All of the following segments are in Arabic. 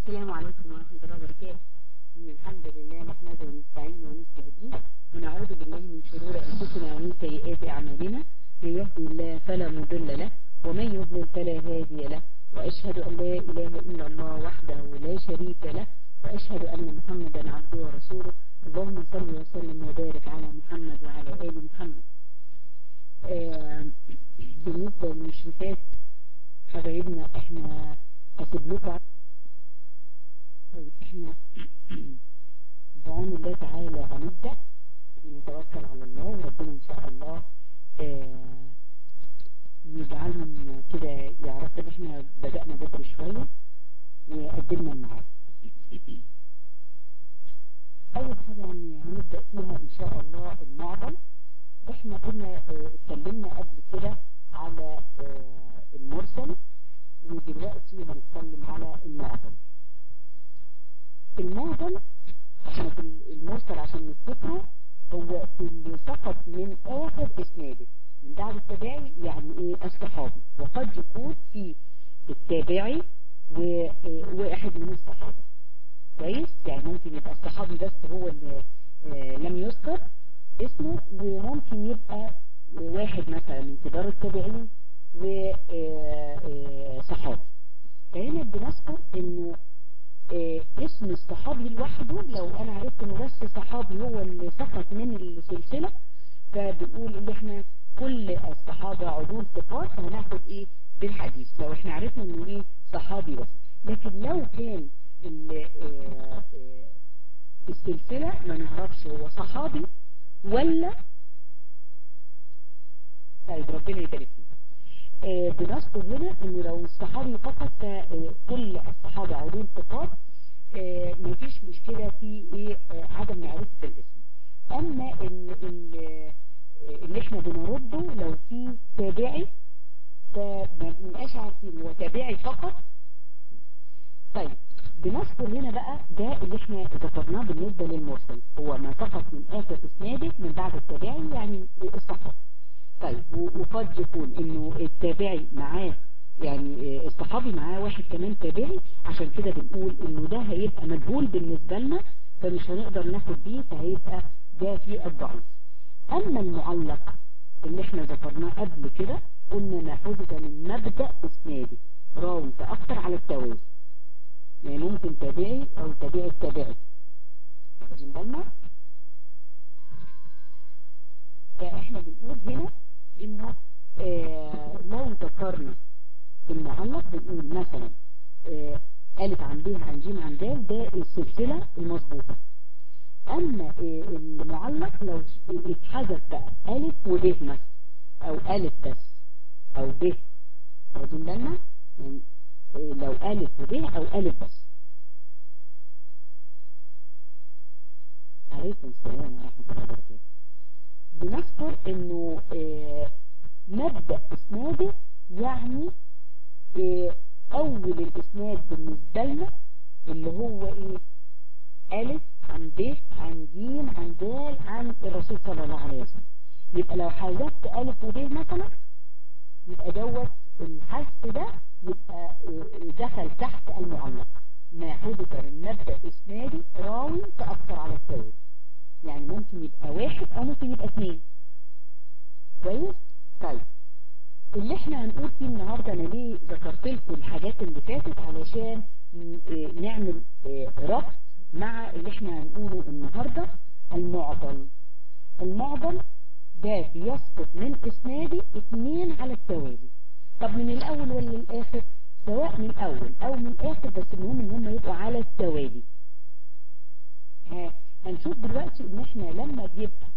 السلام عليكم ورحمة الله وبركاته. إن الحمد لله نحمده ونستعينه ونستهديه ونعوذ بالله من شرور أنفسنا ومن سيئات أعمالنا. من يهدي الله فلا مضل له ومن يضلل فلا هادي له، وأشهد أن لا إله إلا الله وحده لا شريك له، وأشهد أن محمدا عبده ورسوله. اللهم صل وسلم وبارك على محمد وعلى آل محمد. بالنسبة للمشرفات حبايبنا احنا هسيب لكم احنا بعون الله تعالى هنبدأ ونتوكل على الله، وربنا ان شاء الله يجعلهم كده يعرفوا ان احنا بدأنا بدري شوية وقدمنا الميعاد. اول حاجة يعني هنبدأ فيها ان شاء الله المعضل. احنا كنا اتكلمنا قبل كده على المرسل، ودلوقتي هنتكلم على المعضل. المعضل احنا في المرسل عشان نفتكره هو اللي سقط من اخر اسناده من بعد التابعي، يعني ايه الصحابي، وقد يكون في التابعي وواحد من الصحابة. كويس، يعني ممكن يبقى الصحابي بس هو اللي لم يذكر اسمه، وممكن يبقى واحد مثلا من كبار التابعين وصحابي. فهنا بنذكر انه اسم الصحابي لوحده، لو انا عرفت انه بس صحابي هو اللي سقط من السلسلة، فبنقول ان احنا كل الصحابة عدول ثقات، فهناخد ايه بالحديث لو احنا عرفنا انه ايه صحابي بس. لكن لو كان السلسلة ما نعرفش هو صحابي ولا، طيب ربنا يبارك فيك. بنذكر هنا انه لو الصحابي فقط فكل الصحابة عدول ثقات، مفيش مشكلة في ايه عدم معرفة الاسم. اما اللي احنا بنرده لو في تابعي فما بنبقاش عارفين هو تابعي فقط. طيب بنذكر هنا بقى ده اللي احنا ذكرناه بالنسبة للمرسل، هو ما سقط من اخر اسناده من بعد التابعي يعني الصحابي. طيب وقد يكون انه التابعي معاه يعني الصحابي معاه واحد كمان تابعي، عشان كده بنقول انه ده هيبقى مجهول بالنسبة لنا فمش هنقدر ناخد بيه، فهيبقى ده في الضعيف. اما المعلق اللي احنا ذكرناه قبل كده قلنا ما حذف من مبدأ اسنادي راوي فاكثر على التوازي، يعني ممكن تابعي او تابعي التابعي. واخدين بالنا؟ فاحنا بنقول هنا انه لو ذكرنا المعلق بنقول مثلا ألف عن ب عن ج عن د، ده السلسلة المظبوطة. اما المعلق لو اتحذف بقى ألف وب مثلا، او ألف بس او ب، واخدين بالنا؟ يعني لو ألف وب او ألف بس. عليكم السلام ورحمة الله وبركاته. بنذكر انه مبدأ اسناده يعني اول الاسناد بالنسبة لنا اللي هو ايه ألف عن ب عن ج عن د عن الرسول صلى الله عليه وسلم. يبقى لو حذفت ألف وب مثلا يبقى دوت الحذف ده يبقى دخل تحت المعلق، ما حدث من مبدأ اسنادي راوي فأكثر على التوازي، يعني ممكن يبقى واحد او ممكن يبقى اثنين. كويس. طيب اللي احنا هنقول فيه النهاردة، انا ليه ذكرت لكم الحاجات اللي فاتت علشان نعمل ربط مع اللي احنا هنقوله النهاردة. المعضل، المعضل ده بيسقط من اسنادي اثنين على التوازي. طب من الاول ولا الاخر؟ سواء من الاول او من الاخر، بس المهم ان هم يبقوا على التوالي. هنشوف دلوقتي ان احنا لما بيبقى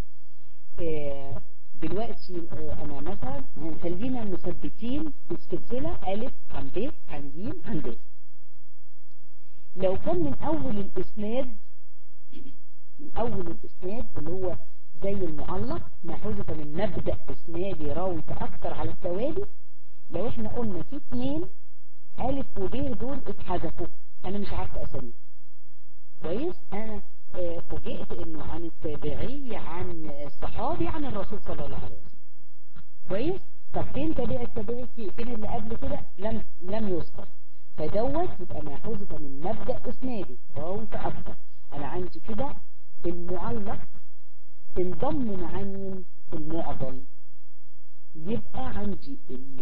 دلوقتي انا مثلا هنخلينا مثبتين السلسلة ألف عن ب عن ج عن د. لو كان من اول الاسناد، من اول الاسناد اللي هو زي المعلق ما حذف من مبدأ اسنادي راوي فاكثر على التوالي، لو احنا قلنا في اثنين ألف وب دول اتحذفوا انا مش عارفه اسامي. كويس. انا فوجئت انه عن التابعي عن الصحابي عن الرسول صلى الله عليه وسلم. كويس. طب فين تابع التابعي؟ فين اللي قبل كده؟ لم يذكر. فدوت يبقى ما حذف من مبدأ اسنادي راوي فأكثر. انا عندي كده المعلق انضم مع مين؟ المعضل. يبقى عندي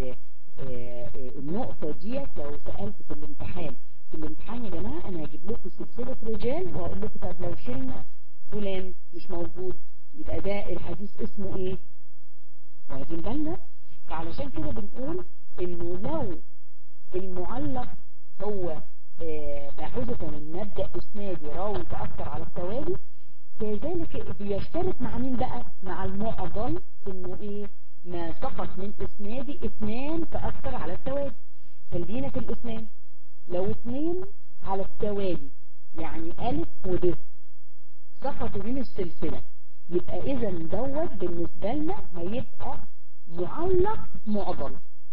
النقطة ديت لو سألت في الامتحان يا جماعة انا هجيب لكم سلسلة رجال وهقول لكم طب لو شلنا فلان مش موجود يبقى ده الحديث اسمه ايه؟ واخدين بالنا؟ فعلشان كده بنقول انه لو المعلق هو حذف من مبدأ اسنادي راوي فأكثر على التوالي، كذلك بيشترك مع مين بقى؟ مع المعضل انه ايه؟ ما سقط من اسنادي اثنان فأكثر على التوالي. خلينا في الاسناد، لو اثنين على التوالي يعني ألف وب سقطوا من السلسلة، يبقى اذا دوت بالنسبة لنا هيبقى معلق معضل.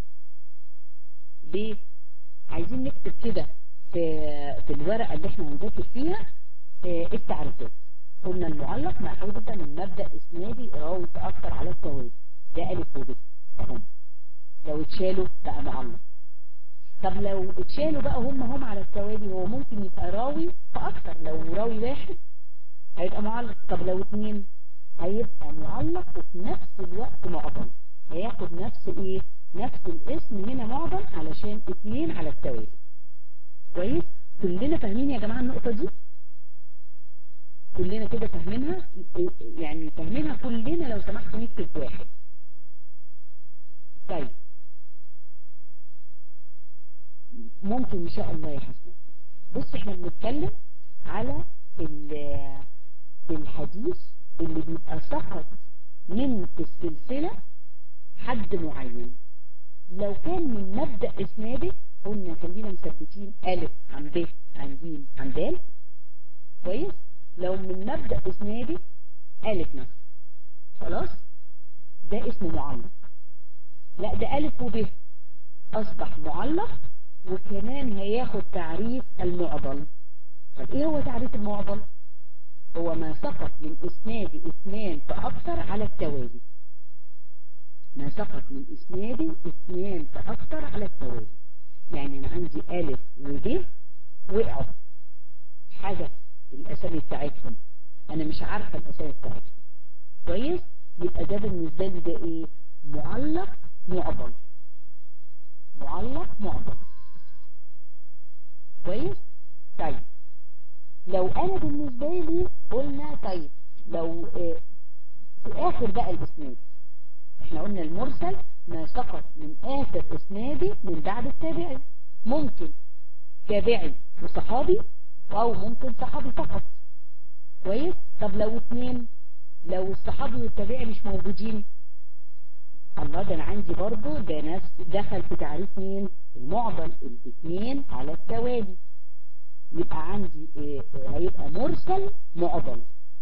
ليه؟ عايزين نكتب كده في الورقة اللي احنا هنذاكر فيها التعريفات. قلنا المعلق ما حذف من مبدأ اسنادي راوي فأكثر على التوالي، ده ألف وب اهم. لو اتشالوا بقى معلق. طب لو اتشالوا بقى هم على التوالي، هو ممكن يبقى راوي فأكثر. لو راوي واحد هيبقى معلق، طب لو اتنين هيبقى معلق وفي نفس الوقت معضل، هياخد نفس ايه؟ نفس الاسم هنا معضل علشان اتنين على التوالي. كويس؟ كلنا فاهمين يا جماعة النقطة دي؟ كلنا كده فاهمينها؟ يعني فاهمينها كلنا. لو سمحتوا نكتب واحد. طيب ممكن ان شاء الله يا حسن. بص احنا بنتكلم على الحديث اللي بيبقى سقط من السلسلة حد معين. لو كان من مبدأ اسنادي قلنا خلينا مثبتين ألف عن ب عن ج عن د. كويس؟ لو من مبدأ اسنادي ألف مثلا، خلاص ده اسمه معلق. لا ده ألف وب أصبح معلق، وكمان هياخد تعريف المعضل. طب ايه هو تعريف المعضل؟ هو ما سقط من اسنادي اثنان فأكثر على التوالي. ما سقط من اسنادي اثنان فأكثر على التوالي. يعني انا عندي ألف وب وقعوا، حذف الاسامي بتاعتهم، انا مش عارفة الاسامي بتاعتهم. كويس؟ يبقى ده بالنسبة لي ده ايه؟ معلق معضل. معلق معضل. كويس؟ طيب لو انا بالنسبة لي قلنا طيب لو في اخر بقى الاسناد، احنا قلنا المرسل ما سقط من اخر اسنادي من بعد التابعي. ممكن تابعي وصحابي او ممكن صحابي فقط. كويس؟ طب لو اتنين، لو الصحابي والتابعي مش موجودين، الله ده انا عندي برضو ده نفس دخل في تعريف مين؟ المعضل. الاثنين على التوالي يبقى عندي هيبقى مرسل معضل،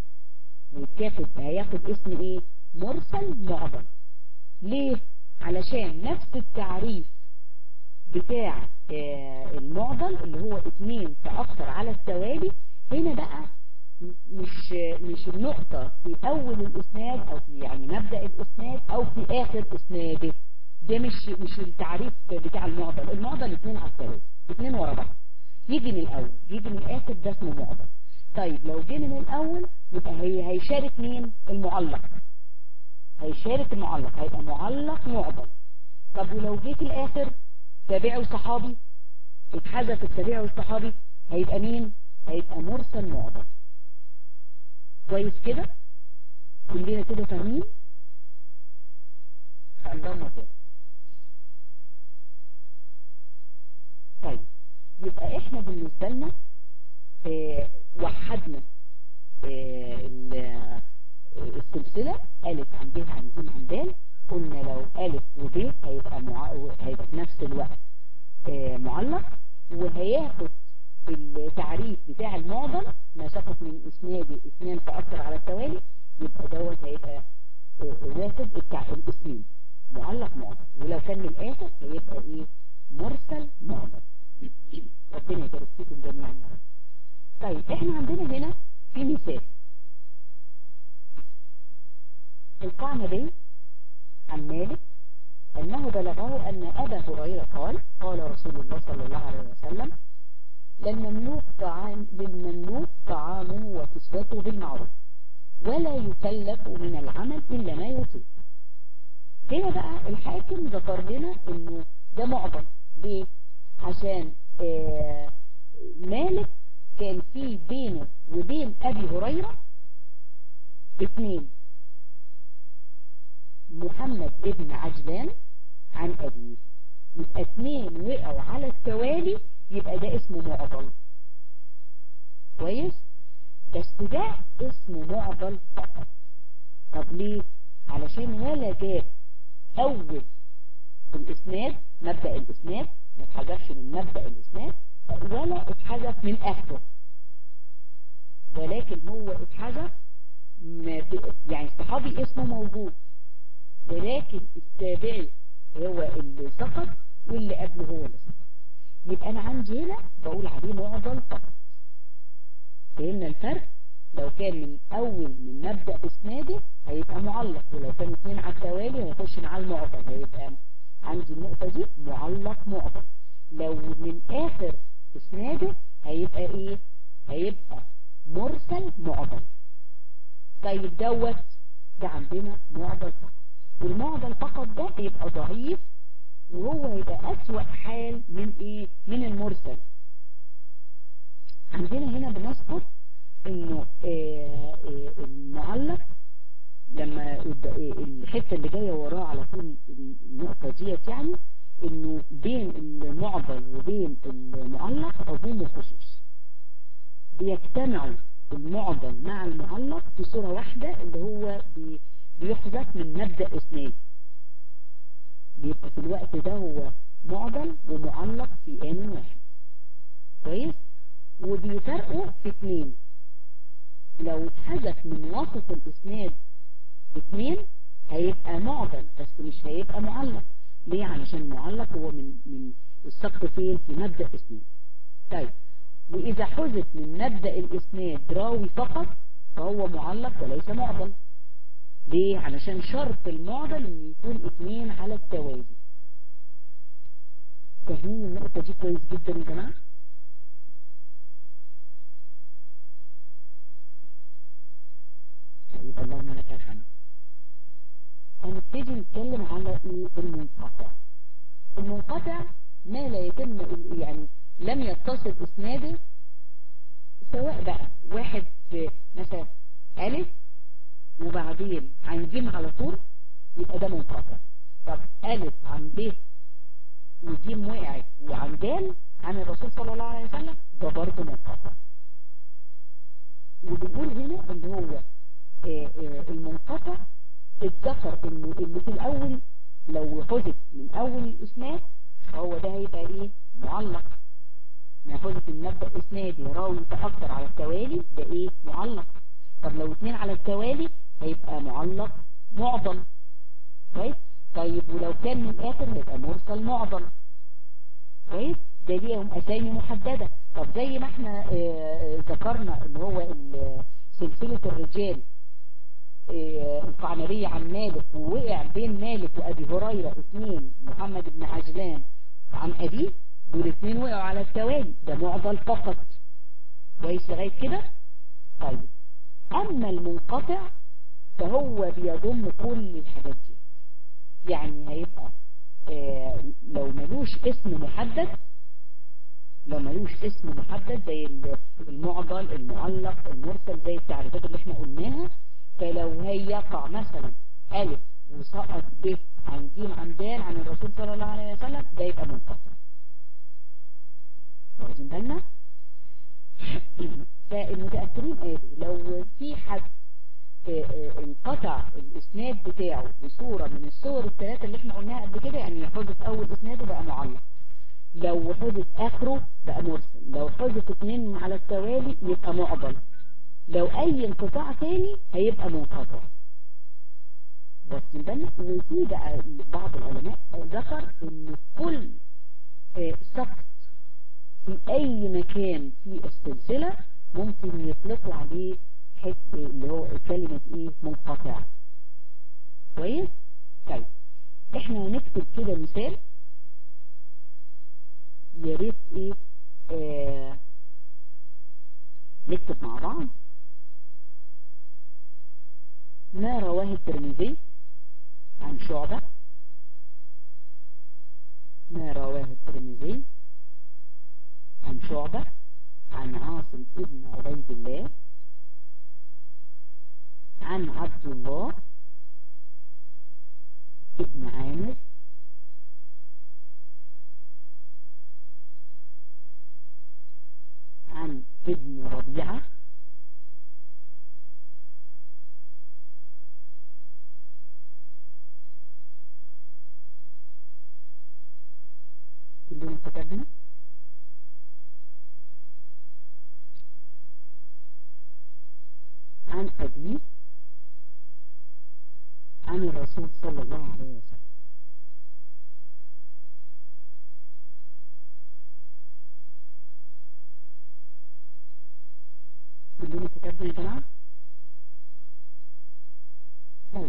هياخد اسم ايه؟ مرسل معضل. ليه؟ علشان نفس التعريف بتاع المعضل اللي هو اتنين فأكثر على التوالي. هنا بقى مش النقطة في اول الاسناد او في يعني مبدأ الاسناد او في اخر اسناده، ده مش التعريف بتاع المعضل. المعضل اتنين على التوالي، اتنين ورا بعض، يجي من الاول يجي من الاخر، ده اسمه معضل. طيب لو جه من الاول يبقى هيشارك مين؟ المعلق. هيشارك المعلق، هيبقى معلق معضل. طب ولو جه في الاخر تابعي وصحابي، اتحذف التابعي والصحابي، هيبقى مين؟ هيبقى مرسل معضل. كويس كده؟ كلنا كده فاهمين؟ اللهم كده. طيب يبقى احنا بالنسبة لنا وحدنا السلسلة ألف عن ب عن ج عن د. قلنا لو ألف وب هيبقى في نفس الوقت معلق، وهياخد التعريف بتاع المعضل ما سقط من اسنادي اثنان فأكثر على التوالي، يبقى دوت هيبقى واخد الاسمين معلق معضل. ولو كان من الآخر هيبقى ايه؟ مرسل معضل. ربنا يبارك فيكم جميعا يا رب. طيب احنا عندنا هنا في مثال القعنبي عن مالك أنه بلغه أن أبا هريرة قال قال رسول الله صلى الله عليه وسلم للمملوك طعامه وكسوته بالمعروف ولا يكلف من العمل إلا ما يطيق. هنا بقى الحاكم ذكر لنا انه ده معضل. ليه؟ عشان مالك كان في بينه وبين ابي هريرة 2، محمد ابن عجلان عن ابيه، يبقى 2 وقعوا على التوالي، يبقى ده اسمه معضل. كويس؟ بس ده اسمه معضل فقط. طب ليه؟ علشان ولا جاب اول الاسناد، مبدأ الاسناد ما اتحذفش من مبدأ الاسناد، ولا اتحذف من اخره، ولكن هو اتحذف يعني الصحابي اسمه موجود، ولكن التابعي هو اللي سقط واللي قبله هو اللي سقط. يبقى انا عندي هنا بقول عليه معضل فقط. فهمنا الفرق؟ لو كان من اول من مبدأ اسناده هيبقى معلق، ولو كان 2 على التوالي هيخش مع المعضل، هيبقى عندي النقطة دي معلق معضل. لو من اخر اسناده هيبقى ايه؟ هيبقى مرسل معضل. طيب ده عندنا معضل فقط، والمعضل فقط ده هيبقى ضعيف، وهو هيبقى اسوأ حال من ايه؟ من المرسل. عندنا هنا بنذكر انه المعلق لما الحتة اللي جاية وراه على طول النقطة ديت، يعني انه بين المعضل وبين المعلق عموم وخصوص، بيجتمعوا المعضل مع المعلق في صورة واحدة، اللي هو بيحذف من مبدأ اسناد، بيبقى في الوقت ده هو معضل ومعلق في آن واحد. كويس؟ وبيفرقوا في 2، لو اتحذف من وسط الاسناد 2 هيبقى معضل بس مش هيبقى معلق. ليه؟ علشان المعلق هو من السقط فين؟ في مبدأ اسناد. طيب، واذا حذف من مبدأ الاسناد راوي فقط فهو معلق وليس معضل. ليه؟ علشان شرط المعضل ان يكون 2 على التوازي. فاهمين النقطة دي كويس جدا يا جماعة؟ طيب، اللهم لك الحمد. هنبتدي نتكلم على ايه؟ المنقطع. المنقطع ما لا يتم، يعني لم يتصل اسناده، سواء بقى واحد مثلا الف وبعدين عن جيم على طول، يبقى ده منقطع. طب الف عن ب وجيم وقعت وعن دال عن الرسول صلى الله عليه وسلم، ده برضه منقطع. وبنقول هنا اللي هو المنقطع اتذكر انه اللي في الاول لو حذف من اول الاسناد فهو ده هيبقى ايه؟ معلق. ما حذف من مبدأ اسنادي راوي فاكثر على التوالي، ده ايه؟ معلق. طب لو 2 على التوالي هيبقى معلق معضل. كويس؟ طيب ولو كان من الاخر هيبقى مرسل معضل. كويس؟ ده ليهم اسامي محددة. طب زي ما احنا ذكرنا ان هو سلسلة الرجال القعنبية عن مالك، ووقع بين مالك وابي هريرة 2 محمد بن عجلان عن ابيه، دول 2 وقعوا على التوالي، ده معضل فقط. كويس لغاية كده؟ طيب، اما المنقطع فهو بيضم كل الحاجات دي، يعني هيبقى لو ملوش اسم محدد، زي المعضل المعلق المرسل، زي التعريفات اللي احنا قلناها. فلو هيقع مثلا الف وسقط ب عن ج عن د عن الرسول صلى الله عليه وسلم، ده يبقى منقطع. واخدين بالنا؟ فالمتأثرين قالوا لو في حد انقطع الاسناد بتاعه بصورة من الصور الثلاثة اللي احنا قلناها قبل كده، يعني حذف اول اسناده بقى معلق، لو حذف اخره بقى مرسل، لو حذف 2 على التوالي يبقى معضل، لو اي انقطاع تاني هيبقى منقطع. بس بالنا. وفي بقى بعض العلماء ذكر ان كل سقط في اي مكان في السلسلة ممكن يطلقوا عليه اللي هو كلمة ايه؟ منقطع. كويس؟ طيب، احنا هنكتب كده مثال، يا ريت ايه نكتب مع بعض. ما رواه الترمذي عن شعبة، ما رواه الترمذي عن شعبة عن عاصم ابن عبيد الله عن عبد الله ابن عامر عن ابن ربيعة كلنا كتبنا. عن أبيه عن الرسول صلى الله عليه وسلم. كلنا كتبنا يا جماعة. طيب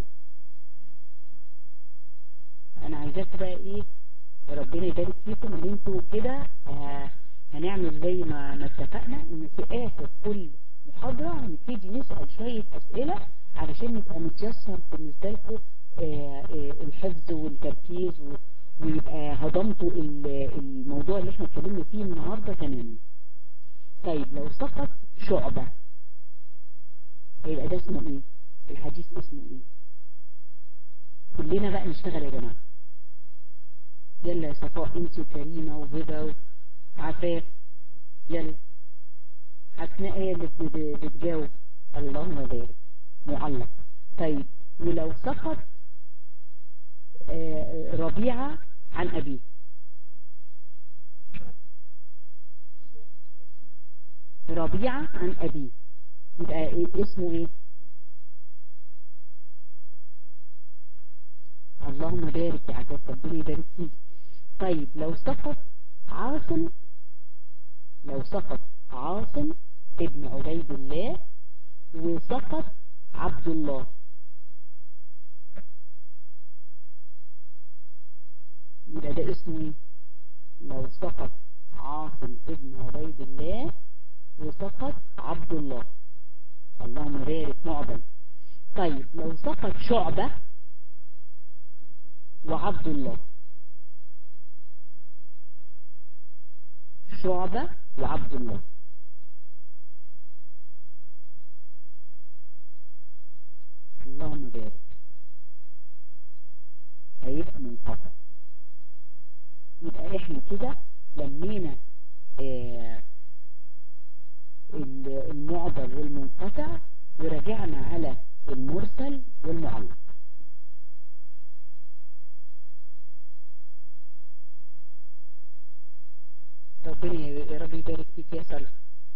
انا عايزاكم بقى ايه، ربنا يبارك فيكم اللي انتوا كده هنعمل زي ما اتفقنا ان في اخر كل محاضرة هنبتدي نسأل شوية اسئلة علشان يبقى متيسر بالنسبة لكم الحفظ والتركيز ويبقى هضمتوا الموضوع اللي احنا اتكلمنا فيه النهاردة تماما. طيب لو سقط شعبة هيبقى ده اسمه ايه؟ الحديث اسمه ايه؟ كلنا بقى نشتغل يا جماعة. يلا يا صفاء انت وكريمة وهبة وعفاف، يلا. حسناء هي اللي بتجاوب. اللهم بارك. معلق. طيب ولو سقط ربيعة عن أبيه، ربيعة عن أبيه يبقى إيه اسمه ايه؟ اللهم بارك يا عفاف، ربنا يبارك فيك. طيب لو سقط عاصم، لو سقط عاصم ابن عبيد الله وسقط عبد الله، يبقى ده اسمه ايه؟ لو سقط عاصم ابن عبيد الله وسقط عبد الله، اللهم بارك معضل. طيب لو سقط شعبة وعبد الله، شعبة وعبد الله، اللهم بارك، هيبقى منقطع. يبقى احنا كده لمينا المعضل والمنقطع ورجعنا على المرسل والمعلق. ربنا يا رب يبارك فيك يا سلوى.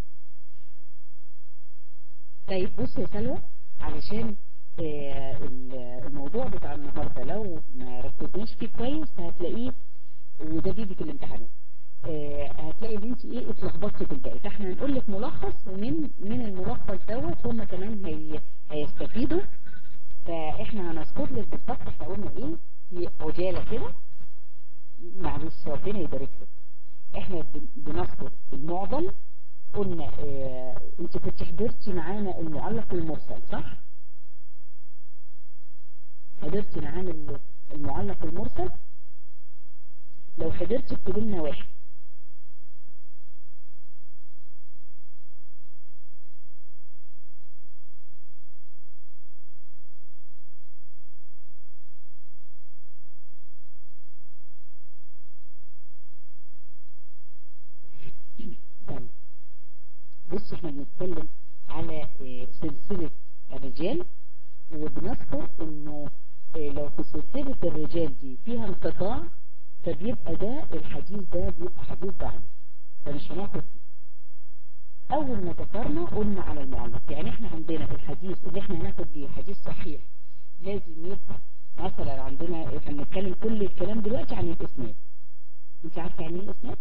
طيب بص يا سلوى، علشان الموضوع بتاع النهارده لو ما ركزناش فيه كويس هتلاقيه، وده بيجي في الامتحانات، هتلاقي ان انت ايه اتلخبطتي في الباقي. فاحنا هنقول لك ملخص، ومن الملخص دوت هم كمان هيستفيدوا. فاحنا هنذكر لك بالظبط احنا قلنا ايه في عجاله كده، معلش ربنا يبارك لك. احنا بنذكر المعضل، قلنا انت كنت حضرتي معانا المعلق والمرسل صح؟ حضرتي معانا المعلق والمرسل؟ لو حضرتي اكتبي لنا واحد. بص احنا بنتكلم على سلسلة الرجال، وبنذكر انه لو في سلسلة الرجال دي فيها انقطاع فبيبقى ده الحديث ده بيبقى حديث ضعيف، فمش هناخد. اول ما ذكرنا قلنا على المعلق، يعني احنا عندنا الحديث اللي احنا هناخد بيه حديث صحيح لازم يبقى مثلا عندنا، احنا بنتكلم كل الكلام دلوقتي عن الاسناد. انت عارفه يعني ايه الاسناد؟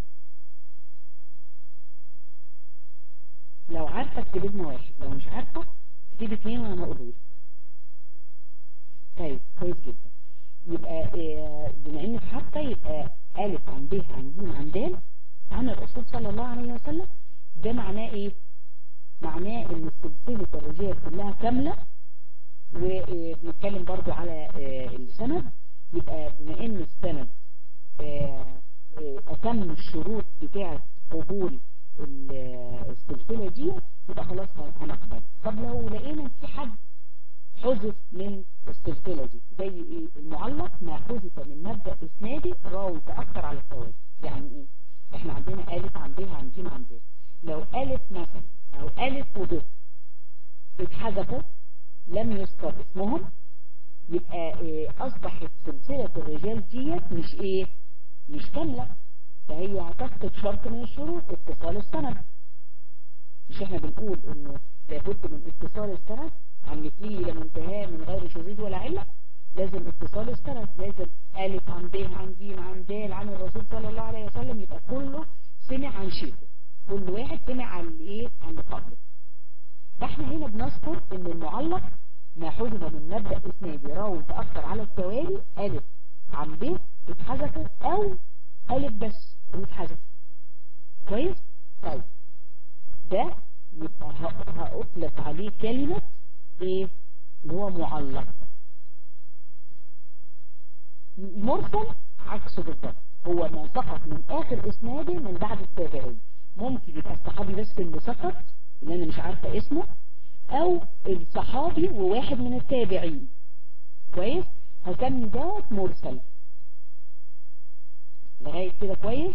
لو عارفه اكتبي لنا واحد، لو مش عارفه اكتبي 2 وانا هقوله لك. طيب كويس جدا. يبقى بما ان في حتى يبقى ألف عن ب عن ج عن د عن الرسول صلى الله عليه وسلم. ده معناه ايه؟ معناه ان سلسلة الرجال كلها كاملة. وبنتكلم برضو على السند. يبقى بما ان السند اتم الشروط بتاعة قبول السلسلة دي، يبقى خلاص هنقبل. طب لو لقينا في حد حذف من السلسلة دي زي ايه؟ المعلق ما حذف من مبدأ اسنادي راوي تأثر على التوالي. يعني ايه؟ احنا عندنا ألف عن ب عن ج عن د. لو ألف مثلا او ألف وب اتحذفوا لم يذكر اسمهم، يبقى اصبحت سلسلة الرجال ديت مش ايه؟ مش كاملة. فهي هتفقد شرط من الشروط، اتصال السند. مش احنا بنقول انه لابد من اتصال السند عن مثله الى منتهاه من غير شذوذ ولا علة؟ لازم اتصال السند، لازم ألف عن ب عن ج عن د عن الرسول صلى الله عليه وسلم، يبقى كله سمع عن شيخه، كل واحد سمع عن ايه؟ عن اللي قبله. فاحنا هنا بنذكر ان المعلق ما حذف من مبدأ اسنادي راوي تأثر على التوالي ألف عن ب اتحذفوا او ألف بس واتحذف. كويس؟ طيب ده يبقى هأطلق عليه كلمة ايه؟ اللي هو معلق. مرسل عكسه بالضبط، هو ما سقط من اخر اسناده من بعد التابعين. ممكن يبقى الصحابي بس اللي سقط اللي انا مش عارفة اسمه، او الصحابي وواحد من التابعين. كويس؟ هسمي ده مرسل لغاية كده. كويس؟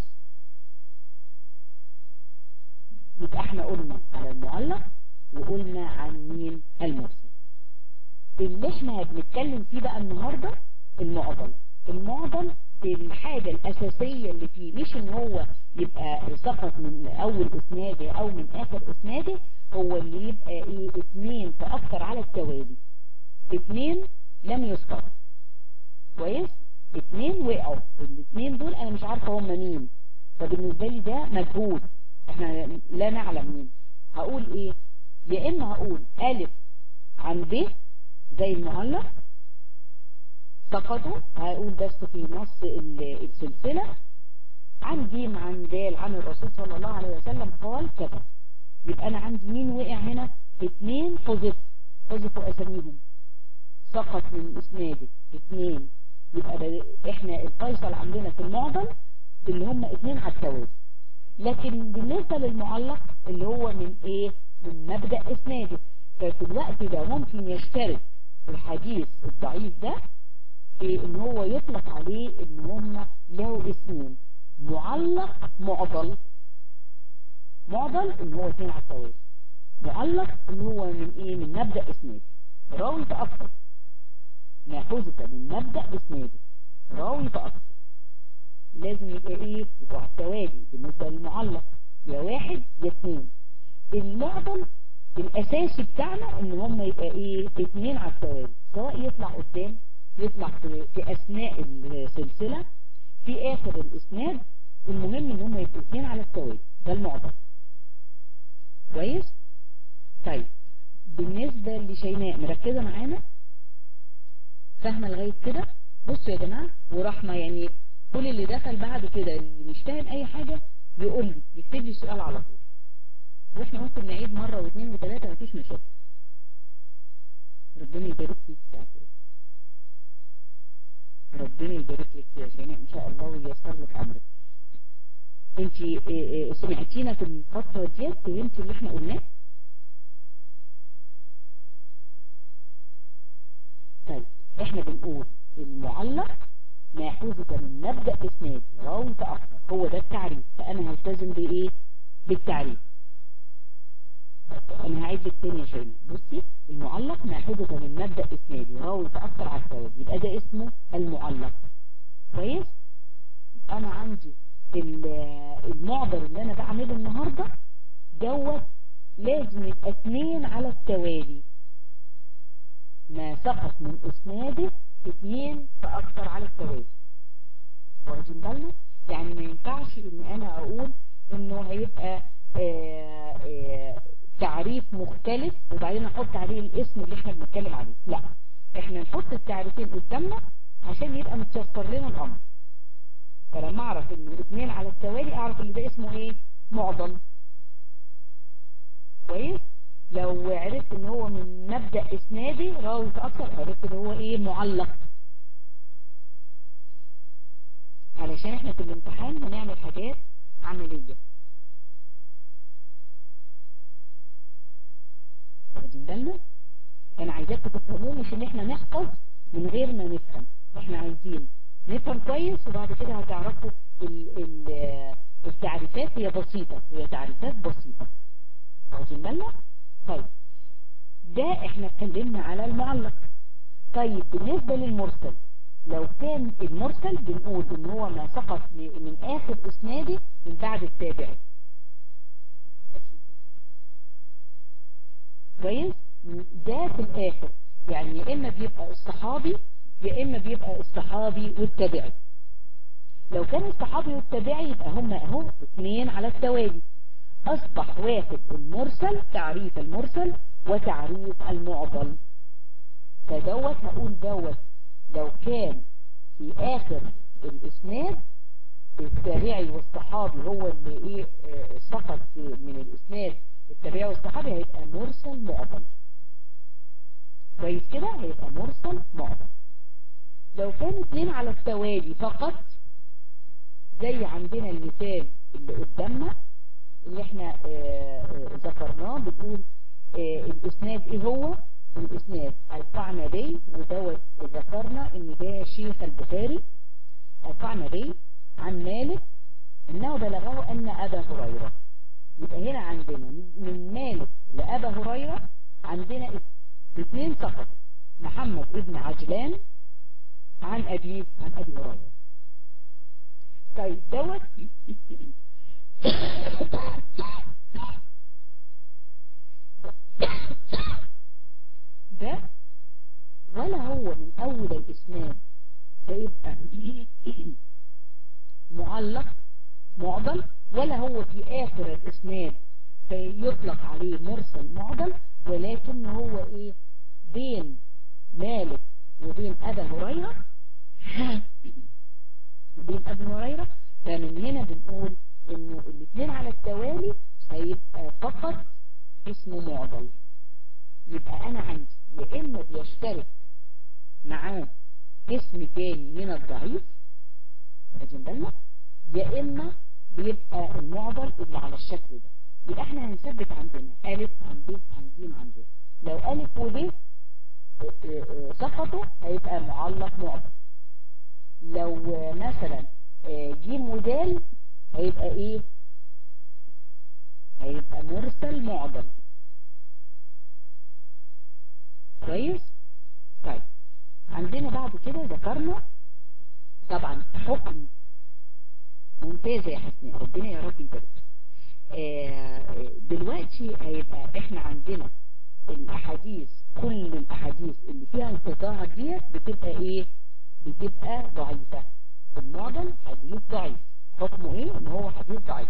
يبقى احنا قلنا على المعلق وقلنا عن مين؟ المرسل. اللي احنا بنتكلم فيه بقى النهاردة المعضل. المعضل الحاجة الأساسية اللي فيه مش ان هو يبقى سقط من اول اسناده او من اخر اسناده، هو اللي يبقى ايه؟ اتنين فاكثر على التوالي، اتنين لم يسقط. كويس؟ اتنين وقعوا، الاتنين دول انا مش عارفة هم مين، فبالنسبة لي ده مجهول، احنا لا نعلم مين. هقول ايه؟ يا اما هقول ألف عن ب زي المعلق سقطوا، هقول بس في نص السلسلة عن ج عن د عن الرسول صلى الله عليه وسلم قال كذا. يبقى انا عندي مين وقع هنا؟ اتنين حذفوا اساميهم، سقط من اسناده اتنين. يبقى احنا الفيصل عندنا في المعضل اللي هم اتنين على التوازي. لكن بالنسبة للمعلق اللي هو من ايه؟ من مبدأ اسناده، ففي الوقت ده ممكن يشترك الحديث الضعيف ده في ان هو يطلق عليه ان هم له اسمين: معلق معضل. معضل اللي هو اتنين على التوازي، معلق اللي هو من ايه؟ من مبدأ اسناده راوي فأكثر، ما حذف من مبدأ اسناده راوي فأكثر. لازم يبقى ايه؟ يبقى على التوالي. بالنسبة للمعلق يا واحد يا اتنين. المعضل الاساسي بتاعنا ان هم يبقى ايه؟ اتنين على التوالي، سواء يطلع قدام يطلع في اثناء السلسلة في اخر الاسناد، المهم ان هم يبقوا اتنين على التوالي. ده المعضل. كويس؟ طيب بالنسبة لشيماء مركزة معانا؟ فاهمة لغاية كده؟ بصوا يا جماعة ورحمة، يعني كل اللي دخل بعد كده اللي مش فاهم اي حاجة يقول لي، يكتب لي السؤال على طول، واحنا ممكن نعيد مرة واثنين وثلاثة، مفيش مشاكل. ربنا يبارك فيك يا عبد. ربنا يبارك لك يا شيماء ان شاء الله وييسر لك امرك. انتي سمعتينا في الفترة ديت؟ فهمتي اللي احنا قلناه؟ طيب احنا بنقول المعلق ما حذف من مبدأ اسناد راوي فأكثر، هو ده التعريف. فانا هلتزم بايه؟ بالتعريف. انا هعيد لك تاني يا شيماء. بصي، المعلق ما حذف من مبدأ اسنادي راوي فأكثر على التوالي، يبقى ده اسمه المعلق. كويس؟ انا عندي المعضل اللي انا بعمله النهاردة دوت لازم يبقى اتنين على التوالي، ما سقط من اسناده اتنين فاكثر على التوالي. واخدين بالنا؟ يعني ما ينفعش ان انا اقول انه هيبقى تعريف مختلف وبعدين احط عليه الاسم اللي احنا بنتكلم عليه. لا، احنا نحط التعريفين قدامنا عشان يبقى متشفر لنا الامر. فلما اعرف انه 2 على التوالي اعرف ان ده اسمه ايه؟ معضل. كويس. لو عرفت ان هو من مبدأ اسنادي راوي فاكثر عرفت ان هو ايه؟ معلق. علشان احنا في الامتحان هنعمل حاجات عملية. واخدين بالنا؟ انا عايزاكم تفهموه، مش ان احنا نحفظ من غير ما نفهم. احنا عايزين نفهم كويس وبعد كده هتعرفوا التعريفات. هي بسيطة، هي تعريفات بسيطة. واخدين بالنا؟ طيب ده احنا اتكلمنا على المعلق. طيب بالنسبة للمرسل، لو كان المرسل بنقول ان هو ما سقط من اخر اسنادي من بعد التابعي. كويس. ده في الاخر، يعني يا اما بيبقى الصحابي يا اما بيبقى الصحابي والتابعي. لو كان الصحابي والتابعي يبقى هم اهو 2 على التوالي. اصبح واخد المرسل، تعريف المرسل وتعريف المعضل. فدوت هقول دوت لو كان في اخر الاسناد التابعي والصحابي هو اللي ايه سقط من الاسناد، التابعي والصحابي هيبقى مرسل معضل. كويس كده؟ هيبقى مرسل معضل. لو كان 2 على التوالي فقط، زي عندنا المثال اللي قدامنا اللي احنا ذكرناه، بتقول الاسناد ايه هو؟ الاسناد القعنبي، ودوت ذكرنا ان ده شيخ البخاري. القعنبي عن مالك انه بلغه ان ابا هريرة. يبقى هنا عندنا من مالك لابا هريرة عندنا 2 سقط. محمد ابن عجلان عن ابي هريرة. طيب دوت ده ولا هو من اول الاسناد فيبقى معلق معضل، ولا هو في اخر الاسناد فيطلق عليه مرسل معضل، ولكن هو ايه؟ بين مالك وبين ابا هريرة فمن هنا بنقول انه 2 على التوالي هيبقى فقط اسمه معضل. يبقى انا عندي يا اما بيشترك معاه اسم تاني من الضعيف، واخدين بالنا، يا اما بيبقى المعضل اللي على الشكل ده. يبقى احنا هنثبت عندنا الف عن ب عن ج عن د. لو الف وب سقطوا هيبقى معلق معضل. لو مثلا ج ودال هيبقى ايه؟ هيبقى مرسل معضل. كويس. طيب عندنا بعد كده ذكرنا طبعا حكم ممتازة يا حسناء، ربنا يا رب يبارك. دلوقتي هيبقى احنا عندنا الاحاديث، كل الاحاديث اللي فيها انقطاع ديت بتبقى ايه؟ بتبقى ضعيفة. المعضل حديث ضعيف، حكمه ايه؟ ان هو حديث ضعيف.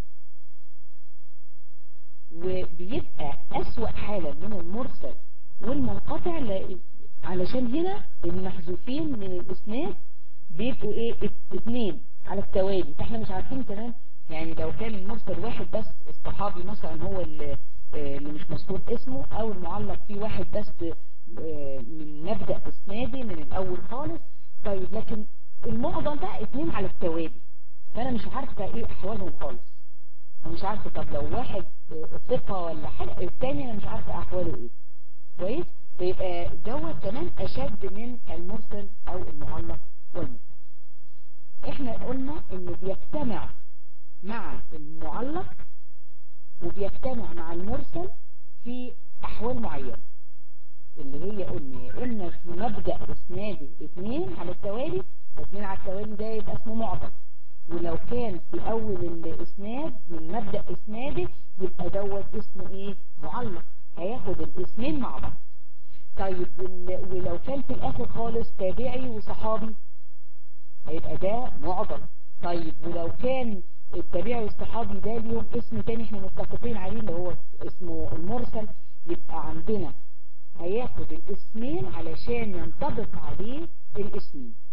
وبيبقى اسوأ حالة من المرسل والمنقطع، علشان هنا المحذوفين من الاسناد بيبقوا ايه؟ 2 على التوالي. فاحنا مش عارفين كمان، يعني لو كان المرسل واحد بس الصحابي مثلا هو اللي مش مذكور اسمه، او المعلق فيه واحد بس من مبدأ اسنادي من الاول خالص. طيب لكن المعضل ده 2 على التوالي، فانا مش عارفه ايه احوالهم خالص. انا مش عارفه طب لو واحد ثقة ولا حاجة، التاني انا مش عارفه احواله ايه. كويس. فيبقى دوت كمان اشد من المرسل او المعلق والمرسل. احنا قلنا انه بيجتمع مع المعلق وبيجتمع مع المرسل في احوال معينة، اللي هي قلنا ان في مبدأ اسنادي 2 على التوالي، 2 على التوالي ده يبقى اسمه معضل. ولو كان في اول الاسناد من مبدأ اسنادي يبقى دوت اسمه ايه؟ معلق، هياخد الاسمين مع بعض. طيب ولو كان في الاخر خالص تابعي وصحابي هيبقى ده معضل. طيب ولو كان التابعي والصحابي ده ليهم اسم تاني احنا متفقين عليه اللي هو اسمه المرسل، يبقى عندنا هياخد الاسمين علشان ينطبق عليه الاسمين.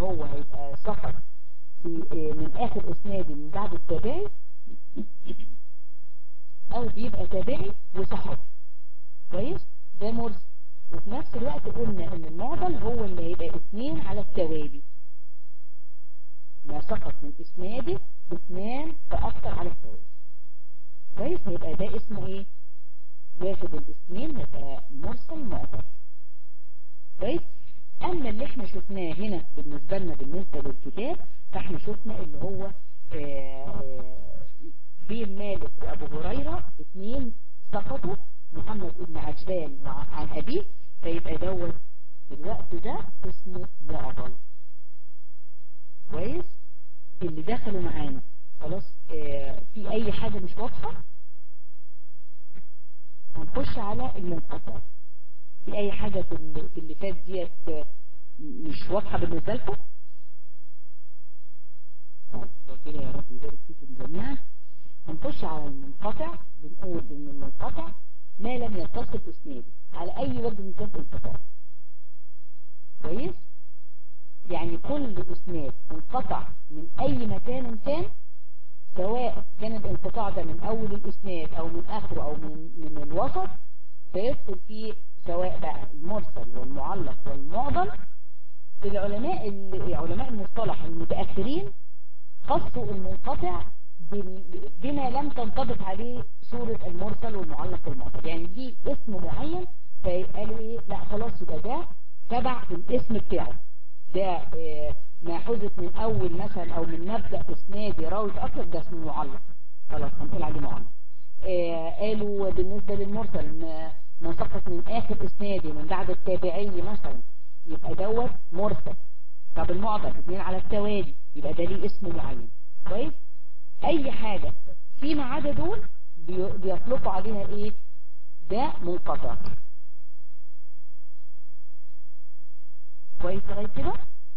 هو هيبقى سقط في من اخر اسنادي من بعد التابعي، او بيبقى تابعي وصحابي. كويس، ده مرسل. وفي نفس الوقت قلنا ان المعضل هو اللي هيبقى اثنين على التوالي، ما سقط من اسناده اثنان فاكتر على التوالي. كويس، هيبقى ده اسمه ايه؟ واخد الاثنين، هيبقى مرسل مؤثر. كويس. اما اللي احنا شفناه هنا بالنسبة لنا بالنسبة للكتاب، فاحنا شفنا اللي هو بين مالك وابو هريرة اثنين سقطوا، محمد بن عجلان عن ابيه، فيبقى دوت في الوقت ده اسمه معضل. كويس. اللي دخلوا معانا خلاص. في اي حاجة مش واضحة هنخش على المنقطع. في اي حاجة في اللي فات ديت مش واضحة بالنسبة لكم؟ طيب ربنا يا رب يبارك فيكم جميعا. هنخش على المنقطع. بنقول ان المنقطع ما لم يتصل اسناده على اي وجه من كان انقطاع. كويس. يعني كل اسناد انقطع من اي مكان كان، سواء كان الانقطاع ده من اول الاسناد او من اخره او من الوسط، فيدخل فيه سواء بقى المرسل والمعلق والمعضل. علماء المصطلح المتأخرين خصوا المنقطع بما لم تنطبق عليه صورة المرسل والمعلق والمعضل، يعني دي اسم معين فقالوا ايه، لا خلاص يبقى ده تبع الاسم بتاعه، ده ماخوذة من اول مثلا او من مبدأ اسنادي راوي اكثر، ده اسمه معلق، خلاص هنقول عليه معلق. قالوا بالنسبة للمرسل ما سقط من اخر اسنادي من بعد التابعي مثلا، يبقى دوت مرسل. طب المعضل اثنين على التوالي، يبقى ده ليه اسم معين. كويس. اي حاجة فيما عدا دول بيطلقوا عليها ايه؟ ده منقطع. كويس لغاية كده.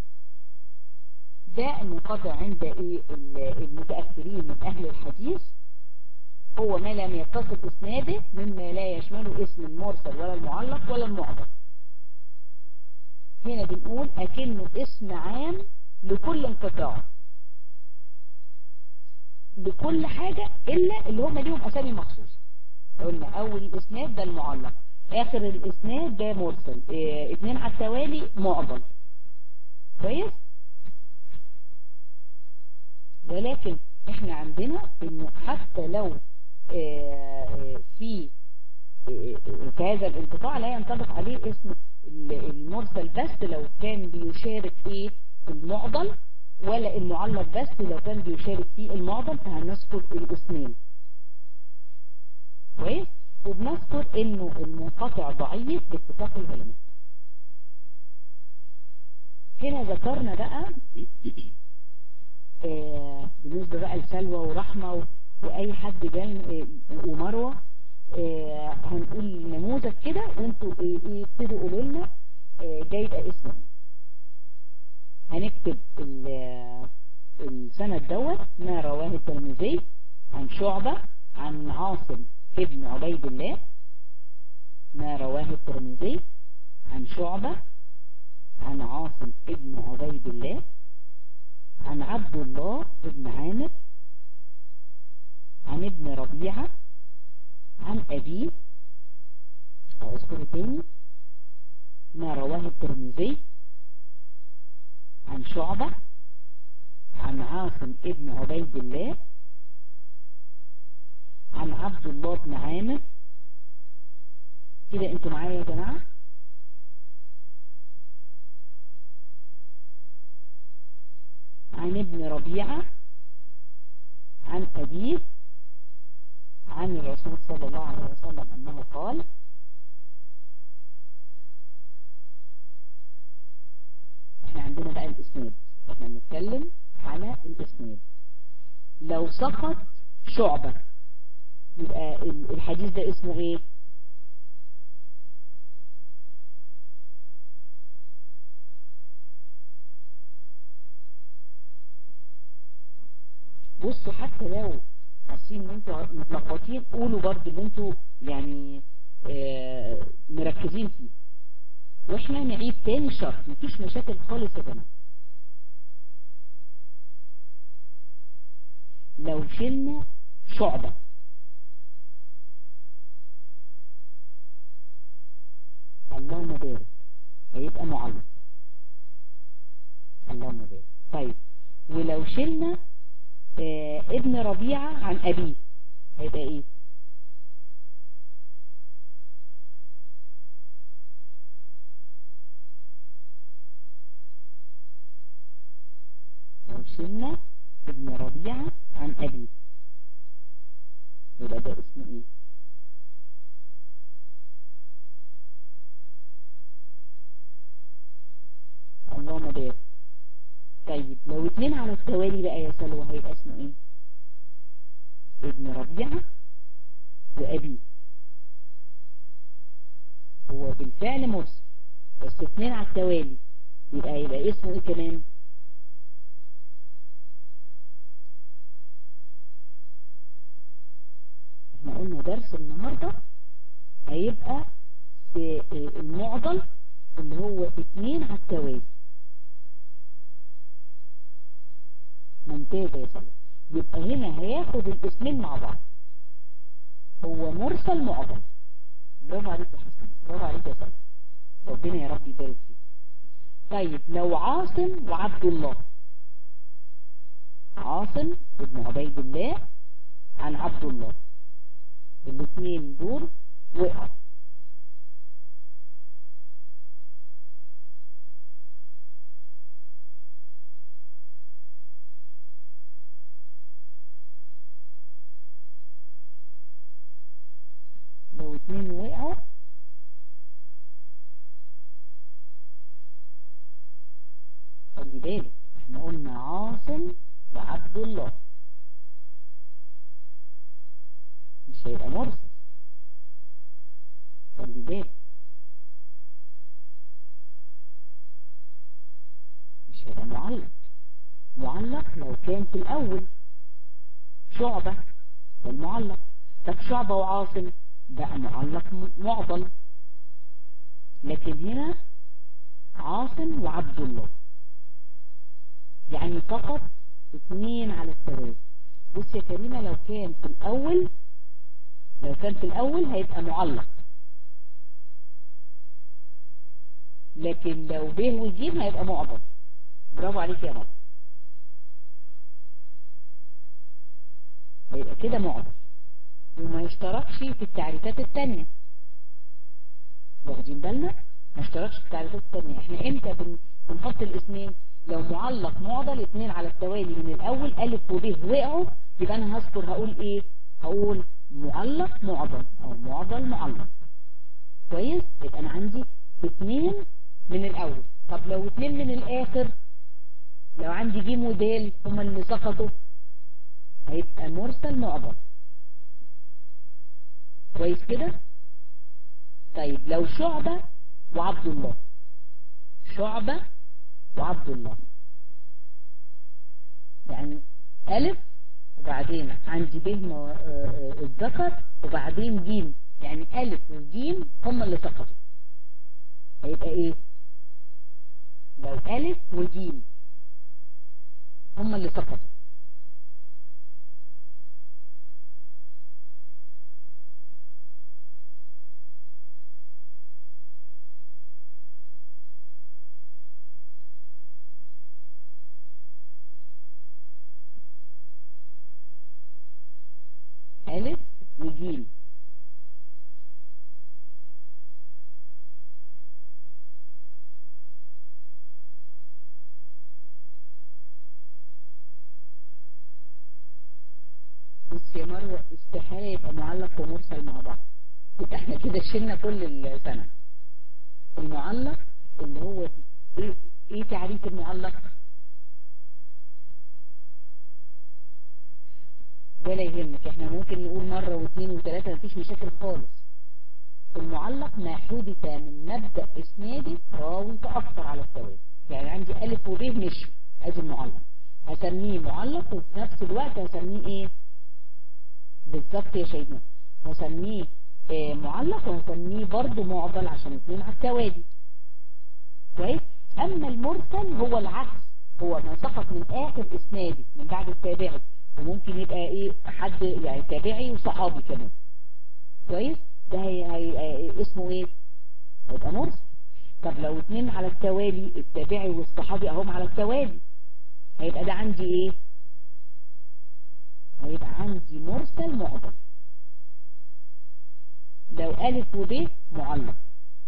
ده المنقطع عند ايه المتأخرين من اهل الحديث، هو ما لم يتصل اسناده مما لا يشمله اسم المرسل ولا المعلق ولا المعضل. هنا بنقول اكنه اسم عام لكل انقطاع، لكل حاجة الا اللي هم ليهم اسامي مخصوصة. قلنا اول الاسناد ده المعلق، اخر الاسناد ده مرسل، اتنين على التوالي معضل. كويس. ولكن احنا عندنا انه حتى لو في هذا الانقطاع لا ينطبق عليه اسم المرسل بس لو كان بيشارك فيه المعضل، ولا المعلق بس لو كان بيشارك فيه المعضل، فهنذكر الاسمين. كويس. وبنذكر انه المنقطع ضعيف باتفاق العلماء. هنا ذكرنا بقى بالنسبة بقى لسلوى ورحمة واي حد جال ومروة، هنقول نموذج كده وانتوا ابتدوا قولوا لنا جايبه اسمه. هنكتب السند دوت ما رواه الترمذي عن شعبة عن عاصم ابن عبيد الله، ما رواه الترمذي عن شعبة عن عاصم ابن عبيد الله عن عبد الله ابن عامر عن ابن ربيعة عن أبيه. أذكر تاني، ما رواه الترمذي عن شعبة عن عاصم ابن عبيد الله عن عبد الله بن عامر. كده انتوا معايا يا جماعة؟ عن ابن ربيعة عن أبيه عن الرسول صلى الله عليه وسلم أنه قال: احنا عندنا بقى الاسناد، احنا بنتكلم على الاسناد. لو سقط شعبة يبقى الحديث ده اسمه ايه؟ بصوا حتى لو حاسين ان انتوا متلخبطين قولوا برضو اللي انتوا يعني مركزين فيه، واحنا نعيد تاني الشرح، مفيش مشاكل خالص يا جماعه. لو شلنا شعبة اللهم بارك هيبقى معلق. اللهم بارك. طيب ولو شلنا ابن ربيعة عن أبيه هيبقى ايه؟ لو شلنا ابن ربيعة عن أبيه يبقى ده اسمه ايه؟ اللهم بارك. طيب لو اتنين على التوالي بقى يا سلوى هيبقى اسمه ايه؟ ابن ربيعة وأبيه. هو بالفعل مرسل بس اتنين على التوالي يبقى اسمه ايه كمان؟ احنا قلنا درس النهاردة هيبقى في المعضل اللي هو اتنين على التوالي. ممتازة يا سلام. يبقى هنا هياخد الاسمين مع بعض. هو مرسل معضل. برافو عليك يا حسن، برافو عليك يا سلام، ربنا يا رب يبارك فيك. طيب لو عاصم وعبد الله، عاصم ابن عبيد الله عن عبد الله، الاثنين دول وقعوا. لو اتنين وقعوا خلي بالك احنا قلنا عاصم وعبد الله مش هيبقى مرسل. خلي بالك مش هيبقى معلق. معلق لو كان في الاول شعبة والمعلق. طب شعبة وعاصم بقى معلق معضل. لكن هنا عاصم وعبد الله يعني فقط اتنين على التوالي. بص يا كريمة لو كان في الاول هيبقى معلق، لكن لو ب وجيم هيبقى معضل. برافو عليك يا رب. هيبقى كده معضل وما يشتركش في التعريفات التانية. واخدين بالنا؟ ما اشتركش في التعريفات التانية. احنا امتى بنحط الاسمين؟ لو معلق معضل اتنين على التوالي من الاول الف وب وقعوا يبقى انا هذكر هقول ايه؟ هقول معلق معضل او معضل معلق. كويس؟ يبقى انا عندي اتنين من الاول. طب لو اتنين من الاخر، لو عندي جيم ودال هما اللي سقطوا هيبقى مرسل معضل. كويس كده؟ طيب لو شعبة وعبد الله، شعبة وعبد الله يعني ألف وبعدين عندي ب الذكر وبعدين جيم، يعني ألف وجيم هما اللي سقطوا. هيبقى ايه؟ لو ألف وجيم هما اللي سقطوا ألف وجيم. بص يا مروة استحالة يبقى معلق ومرسل مع بعض. يبقى احنا كده شلنا كل السنة. المعلق اللي هو ايه تعريف المعلق؟ ولا يهمك، احنا ممكن نقول مرة واثنين وثلاثة مفيش مشاكل خالص. المعلق ما حدث من مبدأ اسنادي راوي فأكثر على التوالي. يعني عندي ألف وب مشوا، ادي المعلق هسميه معلق، وفي نفس الوقت هسميه ايه بالظبط يا شيماء؟ هسميه معلق وهسميه برضو معضل عشان اتنين على التوالي. كويس؟ اما المرسل هو العكس، هو ما سقط من اخر اسنادي من بعد التابعي وممكن يبقى ايه حد يعني تابعي وصحابي كمان. كويس. ده هي اسمه ايه؟ هيبقى مرسل. طب لو اتنين على التوالي، التابعي والصحابي اهم على التوالي، هيبقى ده عندي ايه؟ هيبقى عندي مرسل معضل. لو ألف وب معلق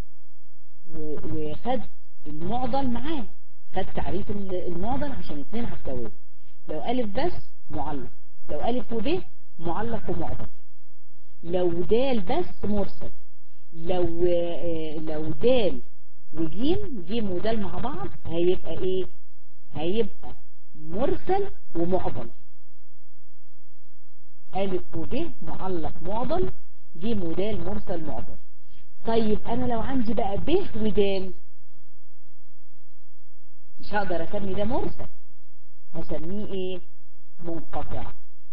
وخد المعضل معاه، خد تعريف المعضل عشان اتنين على التوالي. لو ألف بس معلق، لو ألف وب معلق ومعضل، لو دال بس مرسل، لو دال وجيم، جيم ودال مع بعض هيبقى ايه؟ هيبقى مرسل ومعضل. ألف وب معلق معضل، جيم ودال مرسل معضل. طيب انا لو عندي بقى ب ودال، مش هقدر اسمي ده مرسل، هسميه ايه؟ منقطع.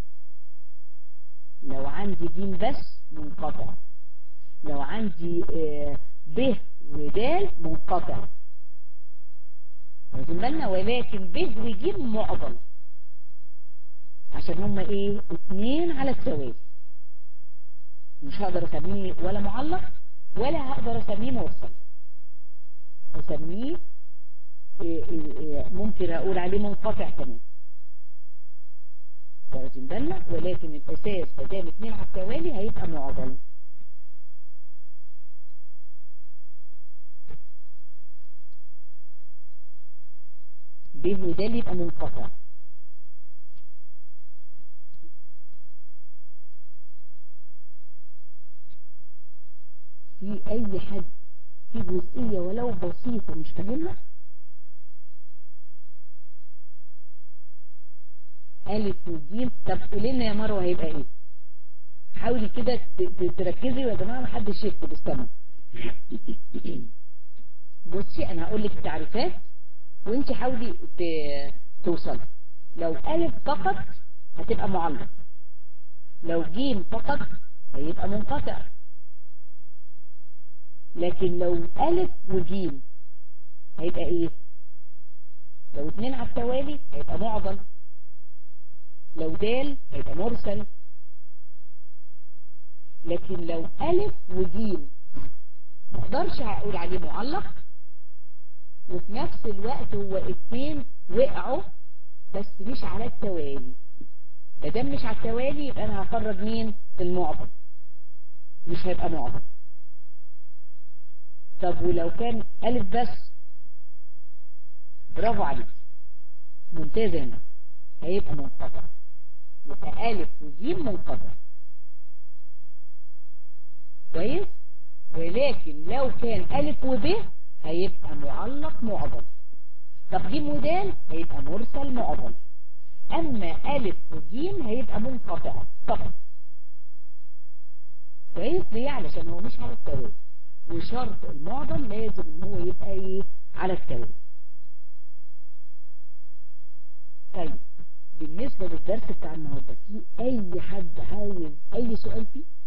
لو عندي جيم بس منقطع، لو عندي ب ودال منقطع. واخدين بالنا؟ ولكن ب وجيم معضل عشان هما ايه؟ اتنين على التوالي. مش هقدر اسميه ولا معلق ولا هقدر اسميه مرسل، اسميه ممكن اقول عليه منقطع كمان. واخدين بالنا؟ ولكن الاساس مادام اتنين على التوالي هيبقى معضل. ب ودال يبقى منقطع. في اي حد في جزئية ولو بسيطة مش فاهمها؟ ألف وجيم. طب قولي لنا يا مروة هيبقى ايه؟ حاولي كده تركزي يا جماعة، محدش يكتب، استنى. بصي انا هقول لك التعريفات وانت حاولي توصلي. لو ألف فقط هتبقى معلق، لو جيم فقط هيبقى منقطع، لكن لو ألف وجيم هيبقى ايه؟ لو اتنين على التوالي هيبقى معضل، لو دال هيبقى مرسل، لكن لو ألف وجيم مقدرش هقول عليه معلق، وفي نفس الوقت هو اتنين وقعوا بس مش على التوالي. مادام مش على التوالي يبقى انا هخرج مين؟ المعضل، مش هيبقى معضل. طب ولو كان ألف بس، برافو عليك، ممتازة هنا، هيبقى منقطع. يبقى ألف وجيم منقطع. كويس. ولكن لو كان ألف وب هيبقى معلق معضل. طب جيم ودال هيبقى مرسل معضل. أما ألف وجيم هيبقى منقطع فقط. كويس. ليه؟ علشان هو مش على التوالي، وشرط المعضل لازم ان هو يبقى ايه؟ على التوالي. طيب بالنسبة للدرس بتاع النهارده، في اي حد عاوز اي سؤال فيه؟